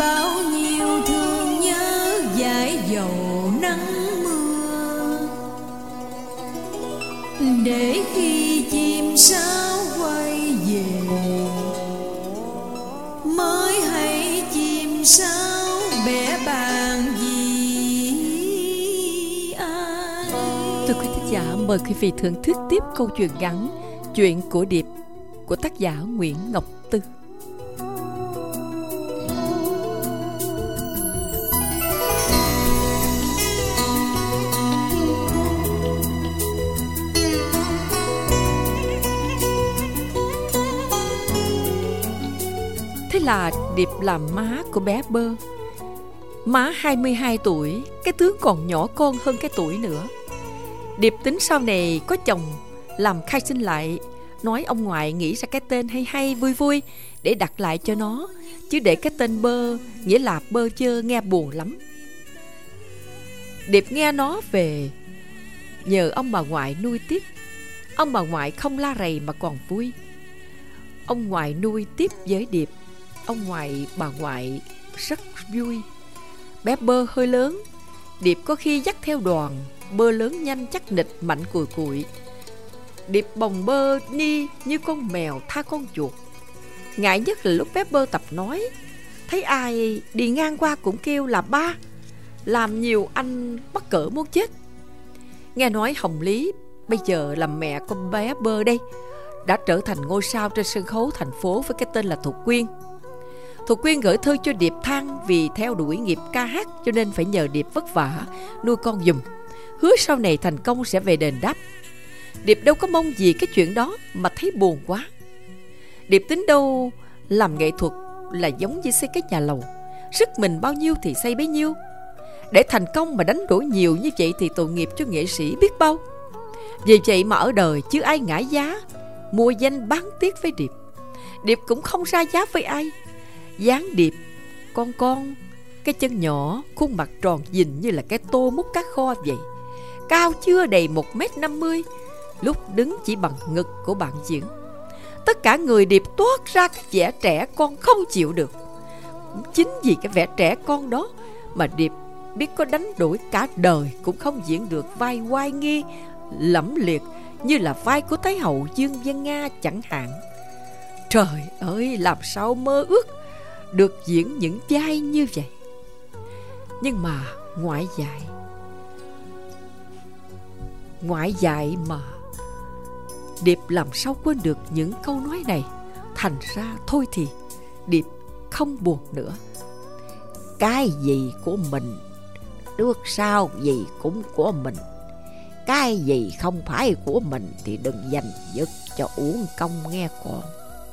bao nhiêu thương nhớ dãi dầu nắng mưa, để khi chim sáo quay về mới hay chim sáo bẻ bàn vì ai. Thưa quý thính giả, mời quý vị thưởng thức tiếp câu chuyện ngắn Chuyện của Điệp của tác giả Nguyễn Ngọc Tư. Thế là Điệp làm má của bé Bơ. Má 22 tuổi, cái tướng còn nhỏ con hơn cái tuổi nữa. Điệp tính sau này có chồng làm khai sinh lại, nói ông ngoại nghĩ ra cái tên hay hay vui vui để đặt lại cho nó, chứ để cái tên Bơ nghĩa là bơ chơ nghe buồn lắm. Điệp nghe nó về nhờ ông bà ngoại nuôi tiếp. Ông bà ngoại không la rầy mà còn vui. Ông ngoại nuôi tiếp với Điệp. Ông ngoại bà ngoại rất vui. Bé Bơ hơi lớn, Điệp có khi dắt theo đoàn. Bơ lớn nhanh chắc nịch mạnh cùi cụi. Điệp bồng Bơ đi như con mèo tha con chuột. Ngại nhất là lúc bé Bơ tập nói, thấy ai đi ngang qua cũng kêu là ba, làm nhiều anh mắc cỡ muốn chết. Nghe nói Hồng Lý bây giờ là mẹ con bé Bơ đây, đã trở thành ngôi sao trên sân khấu thành phố với cái tên là Thục Quyên. Thục Quyên gửi thư cho Điệp than vì theo đuổi nghiệp ca hát cho nên phải nhờ Điệp vất vả nuôi con giùm, hứa sau này thành công sẽ về đền đáp. Điệp đâu có mong gì cái chuyện đó mà thấy buồn quá. Điệp tính đâu làm nghệ thuật là giống như xây cái nhà lầu, sức mình bao nhiêu thì xây bấy nhiêu. Để thành công mà đánh đổi nhiều như vậy thì tội nghiệp cho nghệ sĩ biết bao. Vì vậy mà ở đời chứ ai ngã giá mua danh bán tiếc với Điệp. Điệp cũng không ra giá với ai. Dáng Điệp con, cái chân nhỏ, khuôn mặt tròn dình như là cái tô múc cá kho vậy. Cao chưa đầy 1m50, lúc đứng chỉ bằng ngực của bạn diễn. Tất cả người Điệp toát ra cái vẻ trẻ con không chịu được. Chính vì cái vẻ trẻ con đó mà Điệp biết có đánh đổi cả đời cũng không diễn được vai oai nghi lẫm liệt như là vai của Thái hậu Dương Vân Nga chẳng hạn. Trời ơi, làm sao mơ ước được diễn những vai như vậy. Nhưng mà ngoại dại mà Điệp làm sao quên được những câu nói này. Thành ra thôi thì Điệp không buồn nữa. Cái gì của mình, trước sau gì cũng của mình. Cái gì không phải của mình thì đừng giành giật cho uổng công nghe con.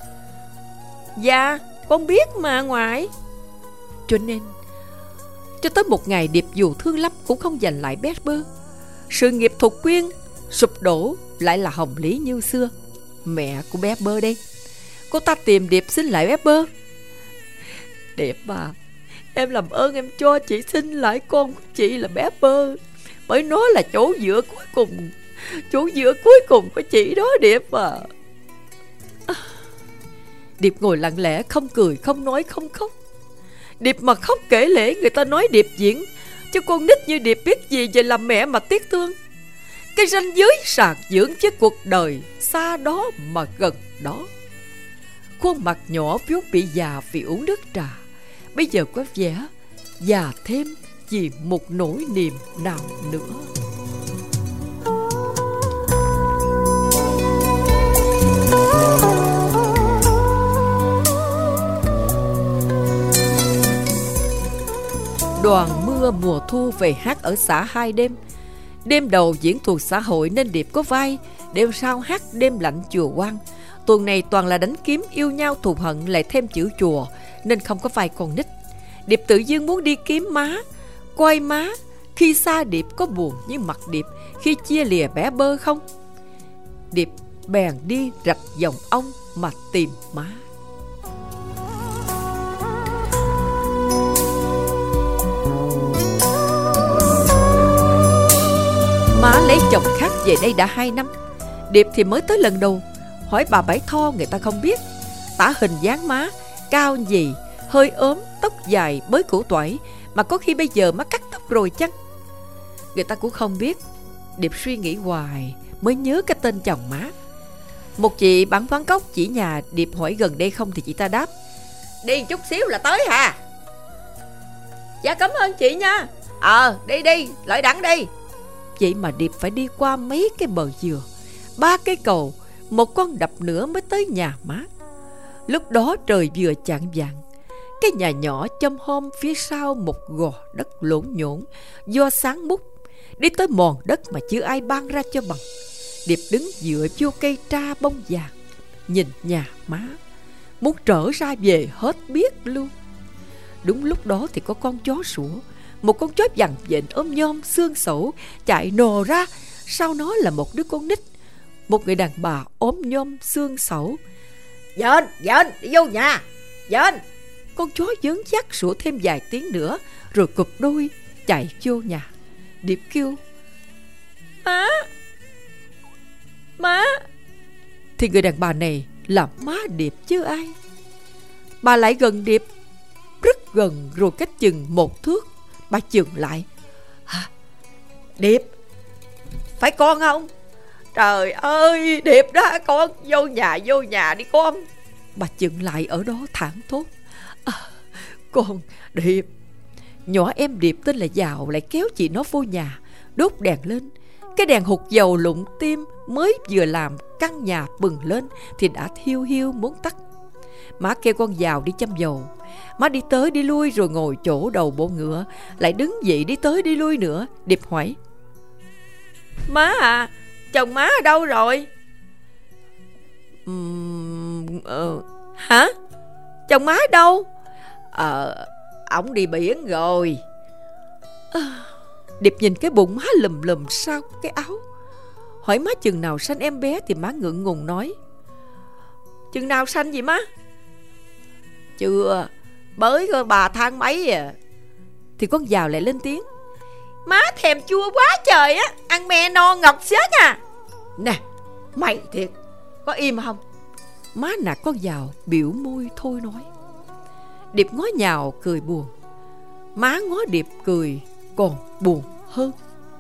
Dạ, con biết mà ngoại. Cho nên cho tới một ngày Điệp dù thương lắm cũng không giành lại bé Bơ. Sự nghiệp Thục Quyên sụp đổ lại là Hồng Lý như xưa, mẹ của bé Bơ đây. Cô ta tìm Điệp xin lại bé Bơ. Điệp à, em làm ơn em cho chị xin lại con của chị là bé Bơ, bởi nó là chỗ dựa cuối cùng của chị đó Điệp à. Điệp ngồi lặng lẽ, không cười, không nói, không khóc. Điệp mà khóc kể lể người ta nói Điệp diễn, chứ con nít như Điệp biết gì về làm mẹ mà tiếc thương. Cái ranh giới sạc dưỡng với cuộc đời xa đó mà gần đó. Khuôn mặt nhỏ vốn bị già vì uống nước trà, bây giờ có vẻ già thêm vì một nỗi niềm nào nữa. Đoàn Mưa mùa thu về hát ở xã Hai Đêm. Đêm đầu diễn tuồng xã hội nên Điệp có vai, đêm sau hát đêm lạnh chùa Quan. Tuần này toàn là đánh kiếm yêu nhau thù hận, lại thêm chữ chùa nên không có vai con nít. Điệp tự dưng muốn đi kiếm má, coi má khi xa Điệp có buồn như mặt Điệp khi chia lìa bé Bơ không. Điệp bèn đi rạch dòng ông mà tìm má. Má lấy chồng khác về đây đã 2 năm. Điệp thì mới tới lần đầu. Hỏi bà Bảy Tho người ta không biết. Tả hình dáng má cao gì, hơi ốm, tóc dài, bới củ tỏi, mà có khi bây giờ má cắt tóc rồi chăng? Người ta cũng không biết. Điệp suy nghĩ hoài mới nhớ cái tên chồng má. Một chị bán quán cóc chỉ nhà Điệp hỏi gần đây không thì chị ta đáp: đi chút xíu là tới hà. Dạ cảm ơn chị nha. Đi, lại đặng đi. Vậy mà Điệp phải đi qua mấy cái bờ dừa, 3 cái cầu, một con đập nữa mới tới nhà má. Lúc đó trời vừa chạng vạng. Cái nhà nhỏ chom hom phía sau một gò đất lổn nhổn do sáng múc, đi tới mòn đất mà chưa ai ban ra cho bằng. Điệp đứng dựa vô cây tra bông vàng, nhìn nhà má, muốn trở ra về hết biết luôn. Đúng lúc đó thì có con chó sủa, một con chó vằn vện ôm nhom xương sẩu chạy nồ ra. Sau nó là một đứa con nít, một người đàn bà ốm nhom xương sẩu. Dên, đi vô nhà, Dên. Con chó dớn dắt sủa thêm vài tiếng nữa rồi cụp đuôi chạy vô nhà. Điệp kêu: Má. Thì người đàn bà này là má Điệp chứ ai. Bà lại gần Điệp, rất gần, rồi cách chừng 1 thước. Bà chừng lại: Điệp, phải con không? Trời ơi, Điệp đó con, vô nhà đi con. Bà chừng lại ở đó thảng thốt: con Điệp. Nhỏ em Điệp tên là Giàu lại kéo chị nó vô nhà, đốt đèn lên. Cái đèn hụt dầu lụng tim mới vừa làm căn nhà bừng lên thì đã thiêu hiu muốn tắt. Má kêu con Giàu đi châm dầu. Má đi tới đi lui rồi ngồi chỗ đầu bộ ngựa, lại đứng dậy đi tới đi lui nữa. Điệp hỏi: Má à, chồng má ở đâu rồi? Hả? Chồng má ở đâu? Ổng đi biển rồi. Điệp nhìn cái bụng má lùm lùm sau cái áo, hỏi má chừng nào sanh em bé thì má ngượng ngùng nói: chừng nào sanh vậy má? Chưa, mới có 3 tháng mấy à. Thì con Giàu lại lên tiếng: má thèm chua quá trời á, ăn me no ngọt xớt à. Nè, mày thiệt, có im không? Má nạt con Giàu biểu môi thôi nói. Điệp ngó Nhào cười buồn, má ngó Điệp cười còn buồn hơn.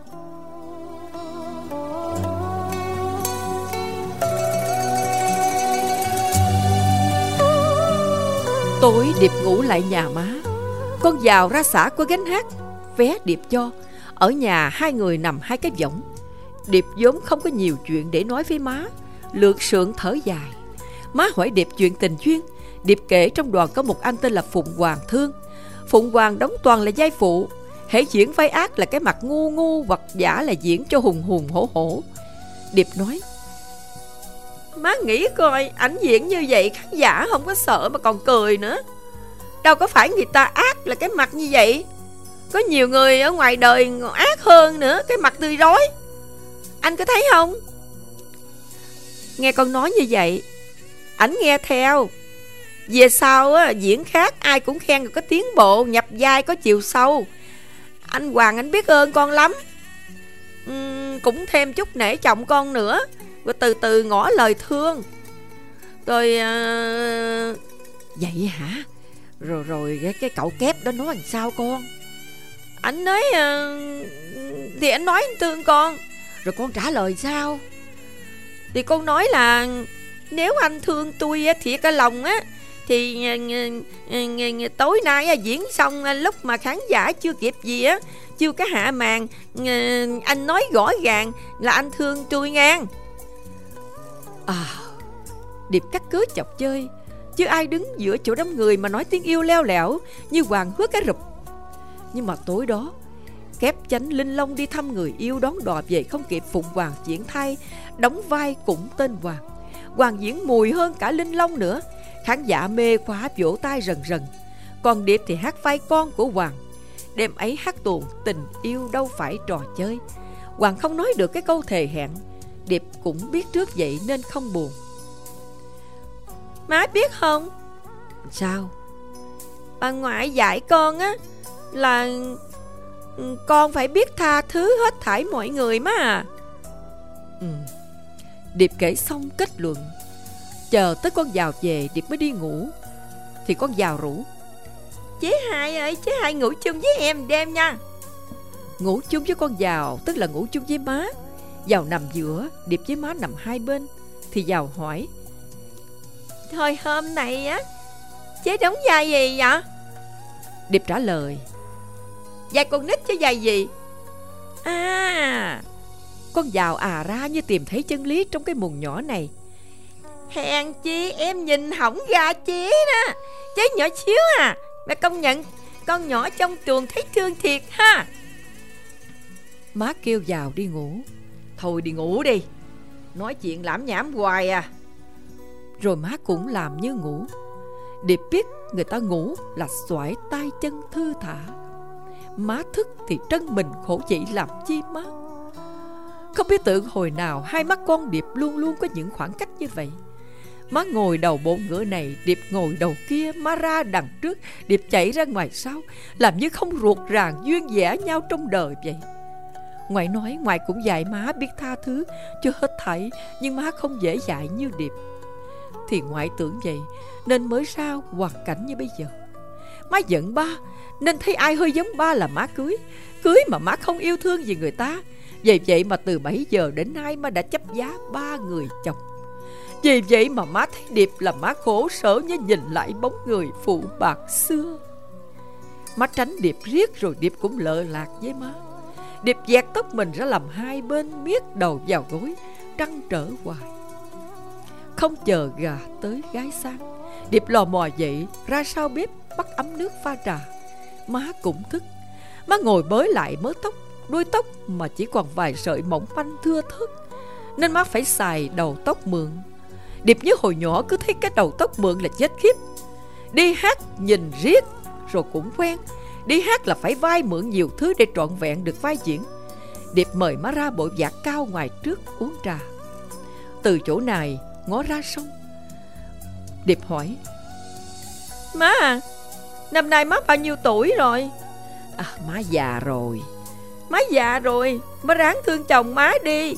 Tối Điệp ngủ lại nhà má. Con Giàu ra xã có gánh hát, vé Điệp cho. Ở nhà 2 người nằm 2 cái võng. Điệp vốn không có nhiều chuyện để nói với má, lượn sượng thở dài. Má hỏi Điệp chuyện tình duyên. Điệp kể trong đoàn có một anh tên là Phụng Hoàng Thương. Phụng Hoàng đóng toàn là vai phụ, hễ diễn vai ác là cái mặt ngu ngu, hoặc giả là diễn cho hùng hùng hổ hổ. Điệp nói: má nghĩ coi, ảnh diễn như vậy khán giả không có sợ mà còn cười nữa. Đâu có phải người ta ác là cái mặt như vậy. Có nhiều người ở ngoài đời ác hơn nữa, cái mặt tươi rói. Anh có thấy không? Nghe con nói như vậy, ảnh nghe theo. Về sau á, diễn khác ai cũng khen rồi có tiến bộ, nhập vai có chiều sâu. Anh Hoàng anh biết ơn con lắm. Cũng thêm chút nể trọng con nữa, rồi từ từ ngỏ lời thương. Rồi vậy hả? Rồi cái cậu kép đó nói làm sao con? Anh nói thì anh nói anh thương con. Rồi con trả lời sao? Thì con nói là nếu anh thương tôi thiệt cả lòng á, thì tối nay diễn xong lúc mà khán giả chưa kịp gì á, chưa có hạ màn, anh nói rõ ràng là anh thương tôi ngang. Điệp cắt cớ chọc chơi, chứ ai đứng giữa chỗ đám người mà nói tiếng yêu leo lẻo như Hoàng hứa cá rụp. Nhưng mà tối đó Kép Chánh Linh Long đi thăm người yêu đón đò về không kịp. Phụng Hoàng diễn thay đóng vai cũng tên Hoàng. Hoàng diễn mùi hơn cả Linh Long nữa. Khán giả mê quá vỗ tay rần rần. Còn Điệp thì hát vai con của Hoàng. Đêm ấy hát tuồng tình yêu đâu phải trò chơi. Hoàng không nói được cái câu thề hẹn. Điệp cũng biết trước vậy nên không buồn. Má biết không? Sao? Bà ngoại dạy con á là con phải biết tha thứ hết thảy mọi người má à. Điệp kể xong kết luận. Chờ tới con Giàu về Điệp mới đi ngủ. Thì con Giàu rủ: Chế Hai ơi, chế Hai ngủ chung với em đêm nha. Ngủ chung với con Dào tức là ngủ chung với má. Dào nằm giữa, Điệp với má nằm hai bên. Thì Dào hỏi: Thôi hôm nay á, chế đóng vai gì vậy? Điệp trả lời: Vai con nít chứ vai gì? À, con Dào ra như tìm thấy chân lý trong cái mùng nhỏ này. hèn chi em nhìn hỏng ra chế đó. Chế nhỏ xíu à, mà công nhận con nhỏ trong chuồng thấy thương thiệt ha. Má kêu Dào đi ngủ. Thôi đi ngủ đi, nói chuyện lảm nhảm hoài à. Rồi má cũng làm như ngủ. Điệp biết người ta ngủ là xoải tay chân thư thả. Má thức thì trân mình khổ vậy làm chi má. Không biết tự hồi nào hai mắt con Điệp luôn luôn có những khoảng cách như vậy. Má ngồi đầu bộ ngựa này, Điệp ngồi đầu kia. Má ra đằng trước, Điệp chạy ra ngoài sau, làm như không ruột ràng duyên dẻ nhau trong đời vậy. Ngoại nói ngoại cũng dạy má biết tha thứ cho hết thảy, nhưng má không dễ dạy như Điệp. Thì ngoại tưởng vậy nên mới ra hoàn cảnh như bây giờ. Má giận ba nên thấy ai hơi giống ba là má cưới. Cưới mà má không yêu thương gì người ta. Vì vậy mà từ 7 giờ đến nay má đã chấp giá 3 người chồng. Vì vậy mà má thấy Điệp là má khổ sở như nhìn lại bóng người phụ bạc xưa. Má tránh Điệp riết rồi Điệp cũng lợ lạc với má. Điệp dẹt tóc mình ra làm hai bên, miết đầu vào gối, trăn trở hoài. Không chờ gà tới gái sang, Điệp lò mò dậy ra sau bếp bắt ấm nước pha trà. Má cũng thức. Má ngồi bới lại mớ tóc, đuôi tóc mà chỉ còn vài sợi mỏng manh thưa thớt, nên má phải xài đầu tóc mượn. Điệp nhớ hồi nhỏ cứ thấy cái đầu tóc mượn là chết khiếp. Đi hát nhìn riết rồi cũng quen. Đi hát là phải vay mượn nhiều thứ để trọn vẹn được vai diễn. Điệp mời má ra bộ vạc cao ngoài trước uống trà. Từ chỗ này ngó ra sông, Điệp hỏi: Má à, năm nay má bao nhiêu tuổi rồi? Má già rồi. Má già rồi, má ráng thương chồng má đi.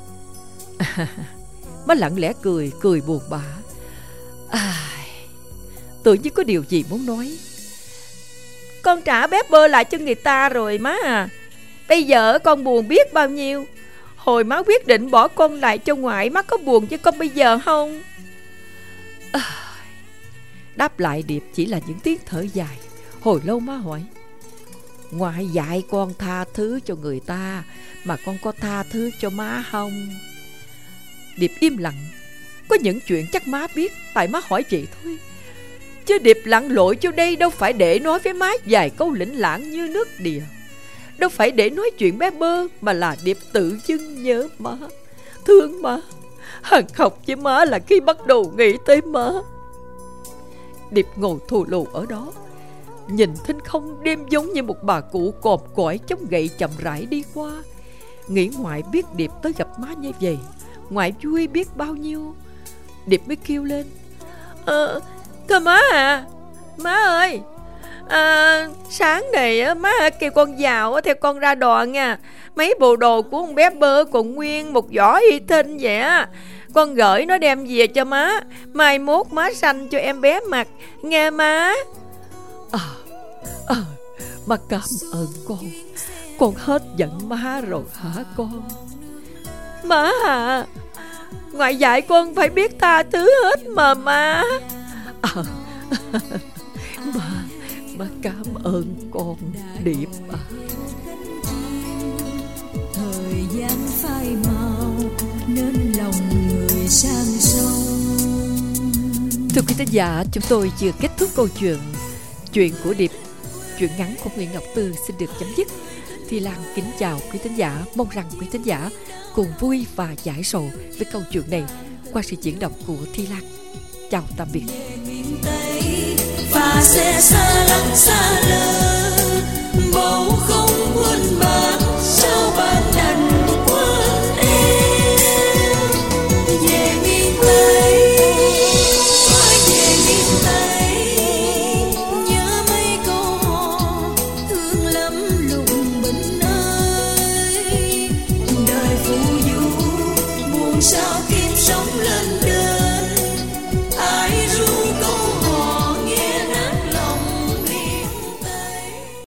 Má lặng lẽ cười, cười buồn bã. Tự nhiên có điều gì muốn nói. Con trả bé bơ lại cho người ta rồi má à. Bây giờ con buồn biết bao nhiêu. Hồi má quyết định bỏ con lại cho ngoại, má có buồn với con bây giờ không? Đáp lại Điệp chỉ là những tiếng thở dài. Hồi lâu má hỏi: Ngoại dạy con tha thứ cho người ta, mà con có tha thứ cho má không? Điệp im lặng. Có những chuyện chắc má biết, tại má hỏi vậy thôi. Chứ Điệp lặn lội vô đây đâu phải để nói với má vài câu lĩnh lảng như nước đìa. Đâu phải để nói chuyện bé bơ, mà là Điệp tự dưng nhớ má, thương má. Hằng học với má là khi bắt đầu nghĩ tới má. Điệp ngồi thù lù ở đó, nhìn thinh không đêm giống như một bà cụ còm cõi chống gậy chậm rãi đi qua. Nghĩ ngoại biết Điệp tới gặp má như vậy, ngoại vui biết bao nhiêu. Điệp mới kêu lên: Thưa má à, má ơi, sáng này má kêu con Dào theo con ra đò nha. Mấy bộ đồ của con bé bơ còn nguyên một giỏ y thinh vậy á. Con gửi nó đem về cho má, mai mốt má sanh cho em bé mặc, nghe má. Má cảm ơn con hết giận má rồi hả con? Má à, ngoại dạy con phải biết tha thứ hết mà má. Má cảm ơn con Điệp à. Thời gian phai màu nên lòng người sang sông. Thưa quý thính giả, chúng tôi vừa kết thúc câu chuyện của Điệp. Chuyện ngắn của Nguyễn Ngọc Tư xin được chấm dứt. Thi Lan kính chào quý thính giả, mong rằng quý thính giả cùng vui và giải sầu với câu chuyện này qua sự diễn đọc của Thi Lan. Chào tạm biệt. Và sẽ xa lắm